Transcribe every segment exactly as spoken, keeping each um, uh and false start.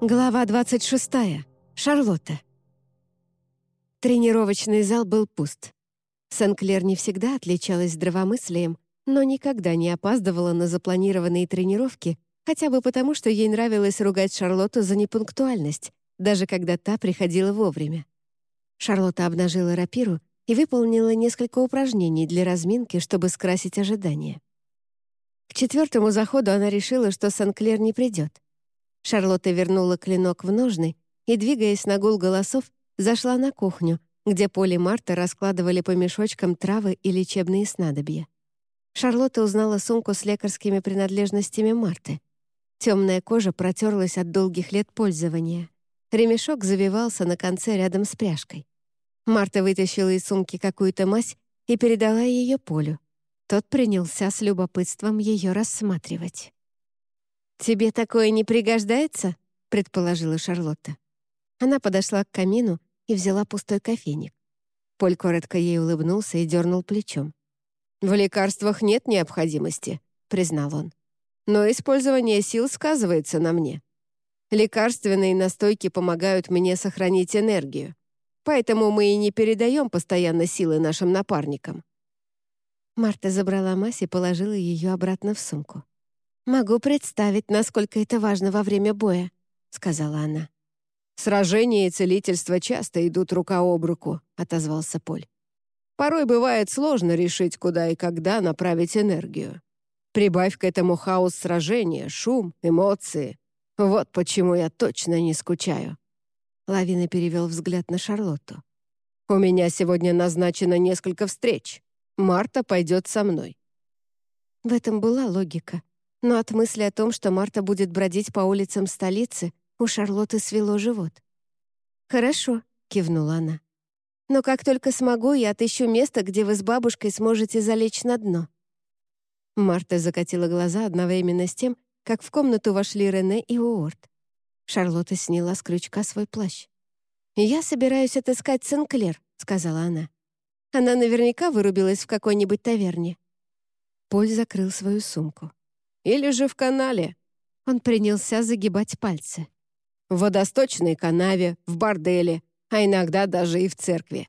Глава двадцать шестая. Шарлотта. Тренировочный зал был пуст. Сен-Клер не всегда отличалась здравомыслием, но никогда не опаздывала на запланированные тренировки, хотя бы потому, что ей нравилось ругать Шарлотту за непунктуальность, даже когда та приходила вовремя. Шарлотта обнажила рапиру и выполнила несколько упражнений для разминки, чтобы скрасить ожидания. К четвертому заходу она решила, что Сен-Клер не придет. Шарлотта вернула клинок в ножны и, двигаясь на гул голосов, зашла на кухню, где Поль и Марта раскладывали по мешочкам травы и лечебные снадобья. Шарлотта узнала сумку с лекарскими принадлежностями Марты. Темная кожа протерлась от долгих лет пользования. Ремешок завивался на конце рядом с пряжкой. Марта вытащила из сумки какую-то мазь и передала ее Полю. Тот принялся с любопытством ее рассматривать. «Тебе такое не пригождается?» — предположила Шарлотта. Она подошла к камину и взяла пустой кофейник. Поль коротко ей улыбнулся и дернул плечом. «В лекарствах нет необходимости», — признал он. «Но использование сил сказывается на мне. Лекарственные настойки помогают мне сохранить энергию, поэтому мы и не передаем постоянно силы нашим напарникам». Марта забрала мазь и положила ее обратно в сумку. «Могу представить, насколько это важно во время боя», — сказала она. «Сражения и целительство часто идут рука об руку», — отозвался Поль. «Порой бывает сложно решить, куда и когда направить энергию. Прибавь к этому хаос сражения, шум, эмоции. Вот почему я точно не скучаю». Лавина перевел взгляд на Шарлотту. «У меня сегодня назначено несколько встреч. Марта пойдет со мной». В этом была логика. Но от мысли о том, что Марта будет бродить по улицам столицы, у Шарлотты свело живот. «Хорошо», — кивнула она. «Но как только смогу, я отыщу место, где вы с бабушкой сможете залечь на дно». Марта закатила глаза одновременно с тем, как в комнату вошли Рене и Уорд. Шарлотта сняла с крючка свой плащ. «Я собираюсь отыскать Сен-Клер», — сказала она. «Она наверняка вырубилась в какой-нибудь таверне». Поль закрыл свою сумку. «Или же в канале». Он принялся загибать пальцы. «В водосточной канаве, в борделе, а иногда даже и в церкви».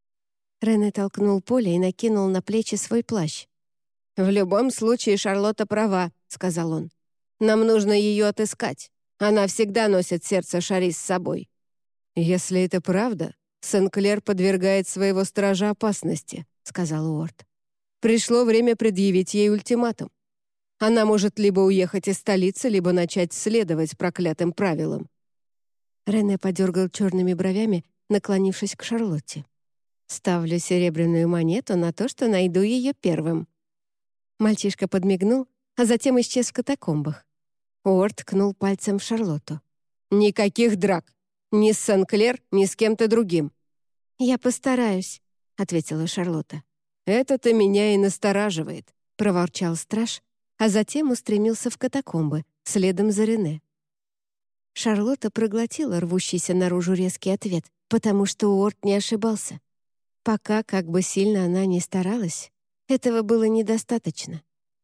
Рене толкнул Поля и накинул на плечи свой плащ. «В любом случае Шарлотта права», — сказал он. «Нам нужно ее отыскать. Она всегда носит сердце Шари с собой». «Если это правда, Сен-Клер подвергает своего стража опасности», — сказал Уорд. «Пришло время предъявить ей ультиматум. Она может либо уехать из столицы, либо начать следовать проклятым правилам». Рене подергал черными бровями, наклонившись к Шарлотте. «Ставлю серебряную монету на то, что найду ее первым». Мальчишка подмигнул, а затем исчез в катакомбах. Уорд ткнул пальцем в Шарлотту. «Никаких драк! Ни с Сен-Клер, ни с кем-то другим!» «Я постараюсь», — ответила Шарлотта. «Это-то меня и настораживает», — проворчал страж, а затем устремился в катакомбы, следом за Рене. Шарлотта проглотила рвущийся наружу резкий ответ, потому что Уорд не ошибался. Пока, как бы сильно она ни старалась, этого было недостаточно.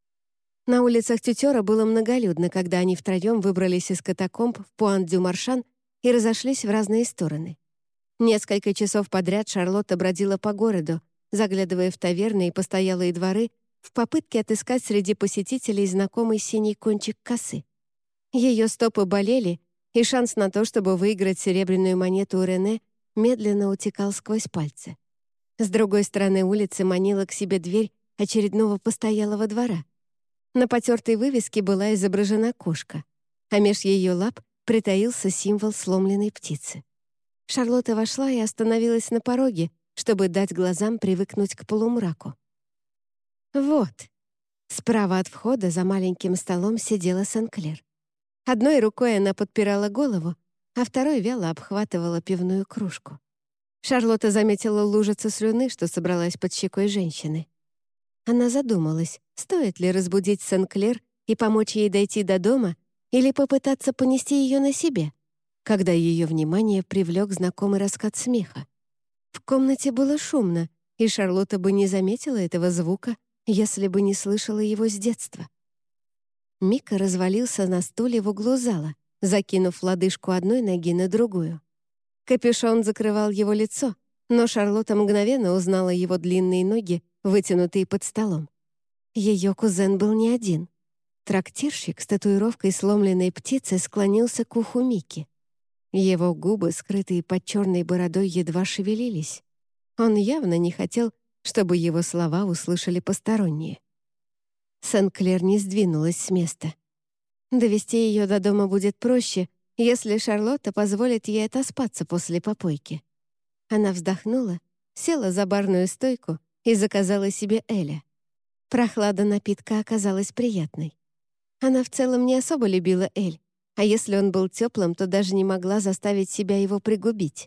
На улицах Тютера было многолюдно, когда они втроем выбрались из катакомб в Пуан-дю-Маршан и разошлись в разные стороны. Несколько часов подряд Шарлотта бродила по городу, заглядывая в таверны и постоялые дворы, в попытке отыскать среди посетителей знакомый синий кончик косы. Ее стопы болели, и шанс на то, чтобы выиграть серебряную монету у Рене, медленно утекал сквозь пальцы. С другой стороны улицы манила к себе дверь очередного постоялого двора. На потертой вывеске была изображена кошка, а меж ее лап притаился символ сломленной птицы. Шарлотта вошла и остановилась на пороге, чтобы дать глазам привыкнуть к полумраку. Вот. Справа от входа за маленьким столом сидела Сен-Клер. Одной рукой она подпирала голову, а второй вяло обхватывала пивную кружку. Шарлотта заметила лужицу слюны, что собралась под щекой женщины. Она задумалась, стоит ли разбудить Сен-Клер и помочь ей дойти до дома или попытаться понести ее на себе, когда ее внимание привлек знакомый раскат смеха. В комнате было шумно, и Шарлотта бы не заметила этого звука, если бы не слышала его с детства. Мика развалился на стуле в углу зала, закинув лодыжку одной ноги на другую. Капюшон закрывал его лицо, но Шарлотта мгновенно узнала его длинные ноги, вытянутые под столом. Ее кузен был не один. Трактирщик с татуировкой сломленной птицы склонился к уху Мики. Его губы, скрытые под черной бородой, едва шевелились. Он явно не хотел, чтобы его слова услышали посторонние. Сен-Клер не сдвинулась с места. Довести ее до дома будет проще, если Шарлотта позволит ей отоспаться после попойки. Она вздохнула, села за барную стойку и заказала себе эля. Прохлада напитка оказалась приятной. Она в целом не особо любила эль, а если он был теплым, то даже не могла заставить себя его пригубить.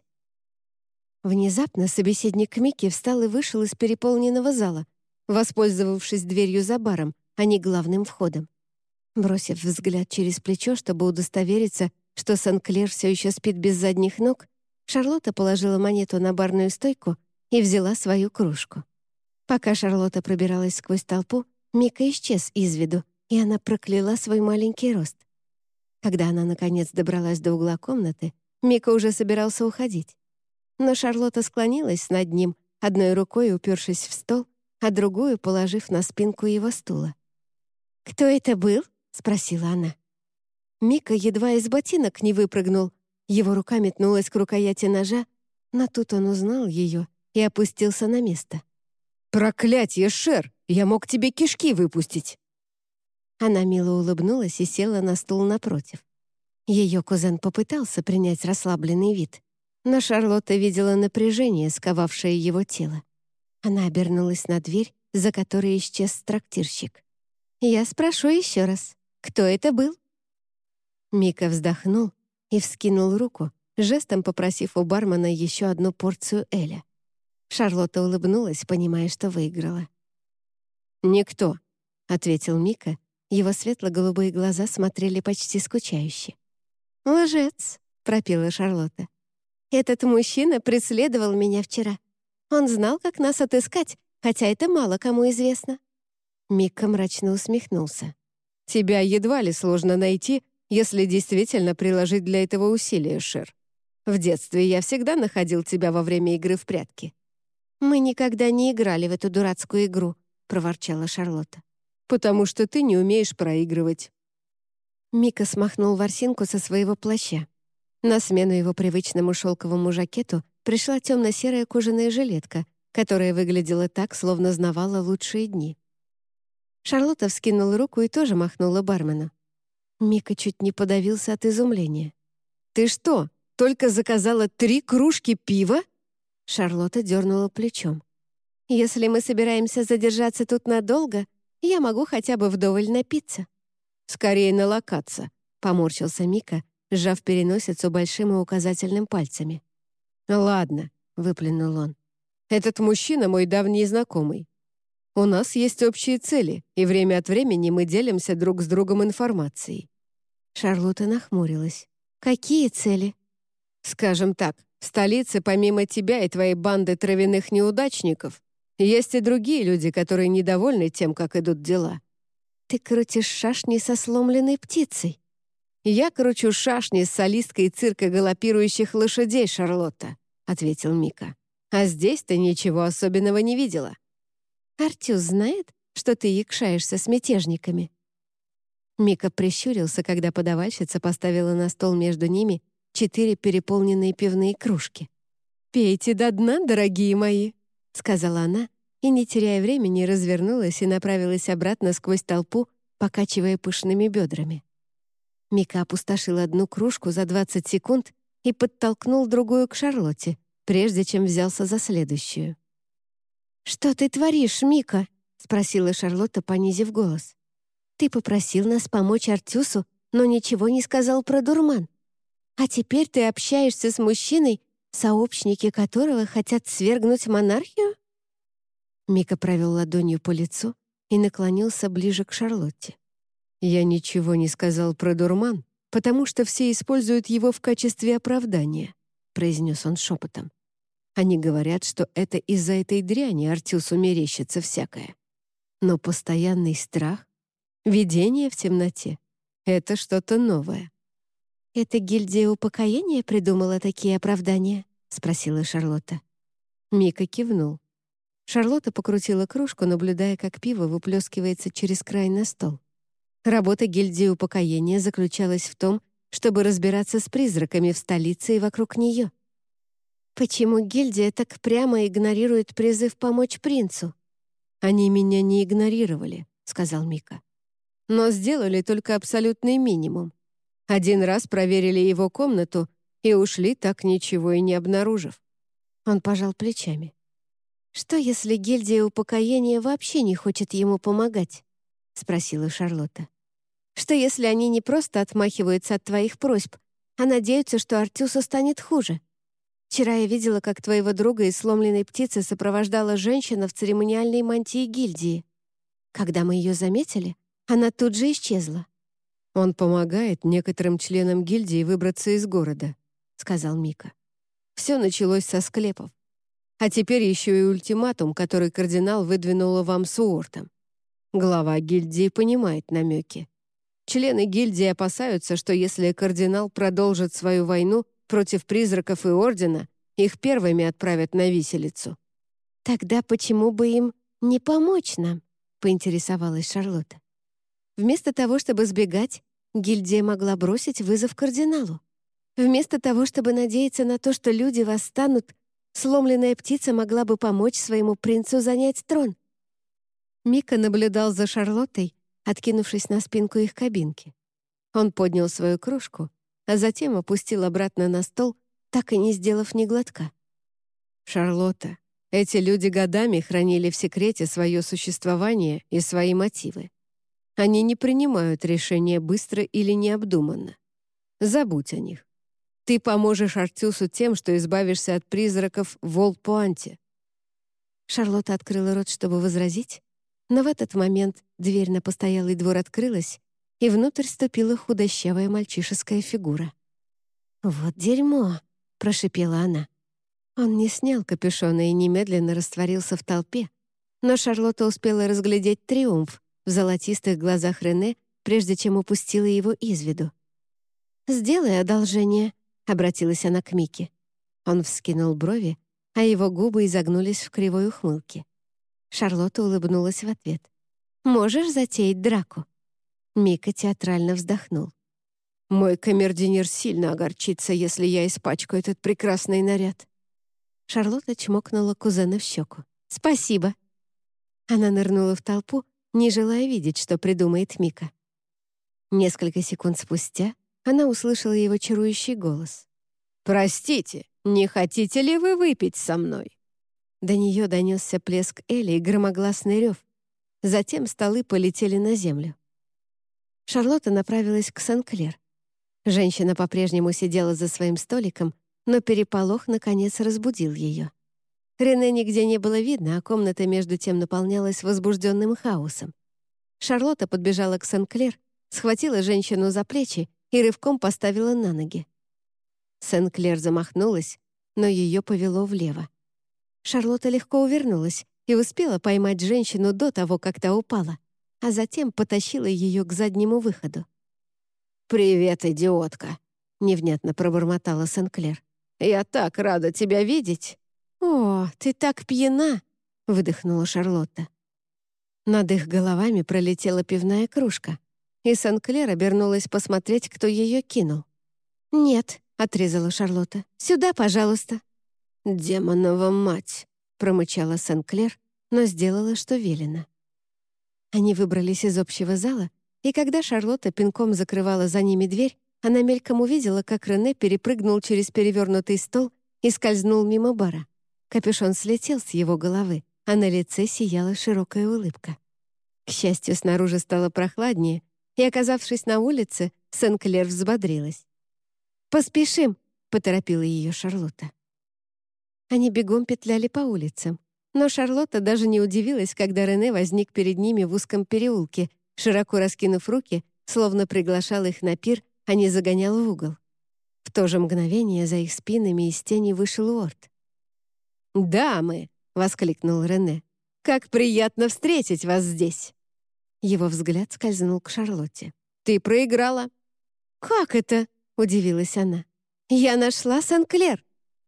Внезапно собеседник Мики встал и вышел из переполненного зала, воспользовавшись дверью за баром, а не главным входом. Бросив взгляд через плечо, чтобы удостовериться, что Сен-Клер все еще спит без задних ног, Шарлотта положила монету на барную стойку и взяла свою кружку. Пока Шарлотта пробиралась сквозь толпу, Мика исчез из виду, и она прокляла свой маленький рост. Когда она, наконец, добралась до угла комнаты, Мика уже собирался уходить. Но Шарлотта склонилась над ним, одной рукой упершись в стол, а другую положив на спинку его стула. «Кто это был?» — спросила она. Мика едва из ботинок не выпрыгнул. Его рука метнулась к рукояти ножа, но тут он узнал ее и опустился на место. «Проклятье, Шер! Я мог тебе кишки выпустить!» Она мило улыбнулась и села на стул напротив. Ее кузен попытался принять расслабленный вид, но Шарлотта видела напряжение, сковавшее его тело. Она обернулась на дверь, за которой исчез трактирщик. «Я спрошу еще раз, кто это был?» Мика вздохнул и вскинул руку, жестом попросив у бармена еще одну порцию эля. Шарлотта улыбнулась, понимая, что выиграла. «Никто», — ответил Мика. Его светло-голубые глаза смотрели почти скучающе. «Лжец», — пропела Шарлотта. «Этот мужчина преследовал меня вчера. Он знал, как нас отыскать, хотя это мало кому известно». Мика мрачно усмехнулся. «Тебя едва ли сложно найти, если действительно приложить для этого усилия, Шер. В детстве я всегда находил тебя во время игры в прятки». «Мы никогда не играли в эту дурацкую игру», — проворчала Шарлотта. «Потому что ты не умеешь проигрывать». Мика смахнул ворсинку со своего плаща. На смену его привычному шелковому жакету пришла темно-серая кожаная жилетка, которая выглядела так, словно знавала лучшие дни. Шарлотта вскинула руку и тоже махнула бармену. Мика чуть не подавился от изумления. «Ты что, только заказала три кружки пива?» Шарлотта дернула плечом. «Если мы собираемся задержаться тут надолго, я могу хотя бы вдоволь напиться». «Скорее налокаться», — поморщился Мика, сжав переносицу большим и указательным пальцами. «Ладно», — выплюнул он. «Этот мужчина мой давний знакомый. У нас есть общие цели, и время от времени мы делимся друг с другом информацией». Шарлотта нахмурилась. «Какие цели?» «Скажем так, в столице помимо тебя и твоей банды травяных неудачников есть и другие люди, которые недовольны тем, как идут дела». «Ты крутишь шашни со сломленной птицей». «Я кручу шашни с солисткой цирка галопирующих лошадей, Шарлотта», — ответил Мика. «А здесь ты ничего особенного не видела». «Артюс знает, что ты якшаешься с мятежниками?» Мика прищурился, когда подавальщица поставила на стол между ними четыре переполненные пивные кружки. «Пейте до дна, дорогие мои», — сказала она, и, не теряя времени, развернулась и направилась обратно сквозь толпу, покачивая пышными бедрами. Мика опустошил одну кружку за двадцать секунд и подтолкнул другую к Шарлотте, прежде чем взялся за следующую. «Что ты творишь, Мика?» — спросила Шарлотта, понизив голос. «Ты попросил нас помочь Артюсу, но ничего не сказал про дурман. А теперь ты общаешься с мужчиной, сообщники которого хотят свергнуть монархию?» Мика провел ладонью по лицу и наклонился ближе к Шарлотте. «Я ничего не сказал про дурман, потому что все используют его в качестве оправдания», — произнес он шепотом. «Они говорят, что это из-за этой дряни Артюсу мерещится всякое. Но постоянный страх, видение в темноте — это что-то новое». «Это гильдия упокоения придумала такие оправдания?» — спросила Шарлотта. Мика кивнул. Шарлотта покрутила кружку, наблюдая, как пиво выплескивается через край на стол. Работа гильдии упокоения заключалась в том, чтобы разбираться с призраками в столице и вокруг нее. «Почему гильдия так прямо игнорирует призыв помочь принцу?» «Они меня не игнорировали», — сказал Мика. «Но сделали только абсолютный минимум. Один раз проверили его комнату и ушли, так ничего и не обнаружив». Он пожал плечами. «Что, если гильдия упокоения вообще не хочет ему помогать?» — спросила Шарлотта. «Что, если они не просто отмахиваются от твоих просьб, а надеются, что Артюсу станет хуже? Вчера я видела, как твоего друга из сломленной птицы сопровождала женщина в церемониальной мантии гильдии. Когда мы ее заметили, она тут же исчезла». «Он помогает некоторым членам гильдии выбраться из города», — сказал Мика. «Все началось со склепов. А теперь еще и ультиматум, который кардинал выдвинула вам с Уортом. Глава гильдии понимает намеки. Члены гильдии опасаются, что если кардинал продолжит свою войну против призраков и Ордена, их первыми отправят на виселицу». «Тогда почему бы им не помочь нам?» — поинтересовалась Шарлотта. Вместо того, чтобы сбегать, гильдия могла бросить вызов кардиналу. Вместо того, чтобы надеяться на то, что люди восстанут, сломленная птица могла бы помочь своему принцу занять трон. Мика наблюдал за Шарлоттой, откинувшись на спинку их кабинки. Он поднял свою кружку, а затем опустил обратно на стол, так и не сделав ни глотка. «Шарлотта, эти люди годами хранили в секрете свое существование и свои мотивы. Они не принимают решения быстро или необдуманно. Забудь о них. Ты поможешь Артюсу тем, что избавишься от призраков в Олд-Пуанте». Шарлотта открыла рот, чтобы возразить, но в этот момент дверь на постоялый двор открылась, и внутрь ступила худощавая мальчишеская фигура. «Вот дерьмо!» — прошипела она. Он не снял капюшона и немедленно растворился в толпе, но Шарлотта успела разглядеть триумф в золотистых глазах Рене, прежде чем упустила его из виду. «Сделай одолжение», — обратилась она к Мике. Он вскинул брови, а его губы изогнулись в кривой ухмылке. Шарлотта улыбнулась в ответ. «Можешь затеять драку?» Мика театрально вздохнул. «Мой камердинер сильно огорчится, если я испачкаю этот прекрасный наряд». Шарлотта чмокнула кузена в щеку. «Спасибо». Она нырнула в толпу, не желая видеть, что придумает Мика. Несколько секунд спустя она услышала его чарующий голос. «Простите, не хотите ли вы выпить со мной?» До нее донесся плеск Эли и громогласный рев. Затем столы полетели на землю. Шарлотта направилась к Сен-Клер. Женщина по-прежнему сидела за своим столиком, но переполох, наконец, разбудил ее. Рене нигде не было видно, а комната между тем наполнялась возбужденным хаосом. Шарлотта подбежала к Сен-Клер, схватила женщину за плечи и рывком поставила на ноги. Сен-Клер замахнулась, но ее повело влево. Шарлотта легко увернулась и успела поймать женщину до того, как та упала, а затем потащила ее к заднему выходу. «Привет, идиотка!» — невнятно пробормотала Сен-Клер. «Я так рада тебя видеть!» «О, ты так пьяна!» — выдохнула Шарлотта. Над их головами пролетела пивная кружка, и Сен-Клер обернулась посмотреть, кто ее кинул. «Нет», — отрезала Шарлотта, — «сюда, пожалуйста». «Демонова мать!» — промычала Сен-Клер, но сделала, что велено. Они выбрались из общего зала, и когда Шарлотта пинком закрывала за ними дверь, она мельком увидела, как Рене перепрыгнул через перевернутый стол и скользнул мимо бара. Капюшон слетел с его головы, а на лице сияла широкая улыбка. К счастью, снаружи стало прохладнее, и, оказавшись на улице, Сен-Клер взбодрилась. «Поспешим!» — поторопила ее Шарлотта. Они бегом петляли по улицам, но Шарлотта даже не удивилась, когда Рене возник перед ними в узком переулке, широко раскинув руки, словно приглашал их на пир, а не загонял в угол. В то же мгновение за их спинами из тени вышел Уорт. «Дамы!» — воскликнул Рене. «Как приятно встретить вас здесь!» Его взгляд скользнул к Шарлотте. «Ты проиграла!» «Как это?» — удивилась она. «Я нашла Сен-Клер!»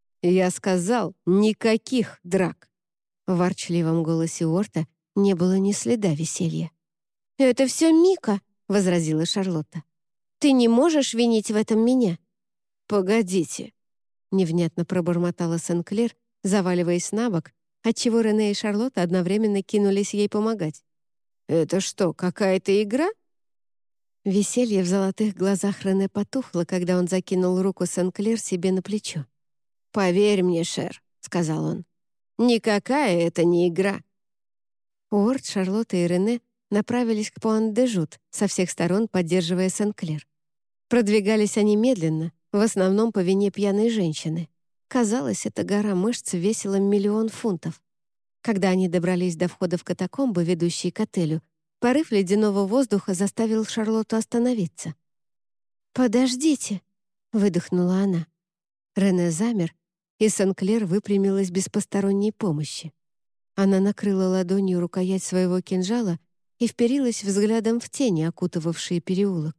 «Я сказал, никаких драк!» В ворчливом голосе Уорта не было ни следа веселья. «Это все Мика!» — возразила Шарлотта. «Ты не можешь винить в этом меня!» «Погодите!» — невнятно пробормотала Сен-Клер, заваливаясь на бок, отчего Рене и Шарлотта одновременно кинулись ей помогать. «Это что, какая-то игра?» Веселье в золотых глазах Рене потухло, когда он закинул руку Сен-Клер себе на плечо. «Поверь мне, Шер», — сказал он, — «никакая это не игра». Уорд, Шарлотта и Рене направились к Пуан-де-Жут, со всех сторон поддерживая Сен-Клер. Продвигались они медленно, в основном по вине пьяной женщины. Казалось, эта гора мышц весила миллион фунтов. Когда они добрались до входа в катакомбы, ведущие к отелю, порыв ледяного воздуха заставил Шарлотту остановиться. «Подождите», — выдохнула она. Рене замер, и Сен-Клер выпрямилась без посторонней помощи. Она накрыла ладонью рукоять своего кинжала и вперилась взглядом в тени, окутывавшие переулок.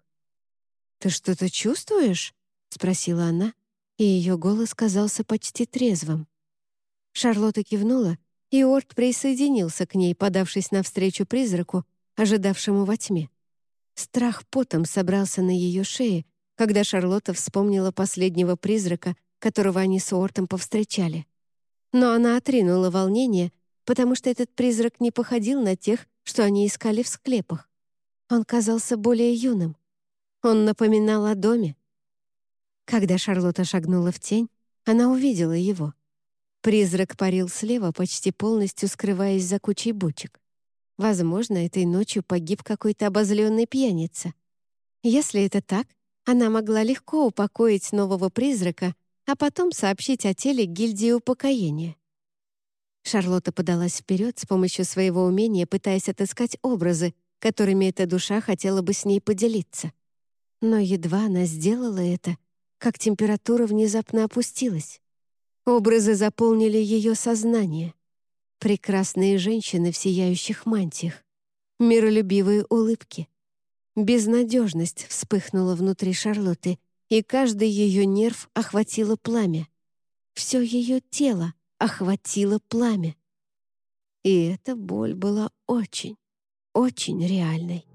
«Ты что-то чувствуешь?» — спросила она, и ее голос казался почти трезвым. Шарлотта кивнула, и Уорд присоединился к ней, подавшись навстречу призраку, ожидавшему во тьме. Страх потом собрался на ее шее, когда Шарлотта вспомнила последнего призрака, которого они с Уортом повстречали. Но она отринула волнение, потому что этот призрак не походил на тех, что они искали в склепах. Он казался более юным. Он напоминал о доме. Когда Шарлотта шагнула в тень, она увидела его. Призрак парил слева, почти полностью скрываясь за кучей бочек. Возможно, этой ночью погиб какой-то обозленный пьяница. Если это так, она могла легко упокоить нового призрака, а потом сообщить о теле гильдии упокоения. Шарлотта подалась вперед с помощью своего умения, пытаясь отыскать образы, которыми эта душа хотела бы с ней поделиться. Но едва она сделала это, как температура внезапно опустилась. Образы заполнили ее сознание. Прекрасные женщины в сияющих мантиях, миролюбивые улыбки. Безнадежность вспыхнула внутри Шарлотты, и каждый ее нерв охватило пламя. Все ее тело охватило пламя. И эта боль была очень, очень реальной.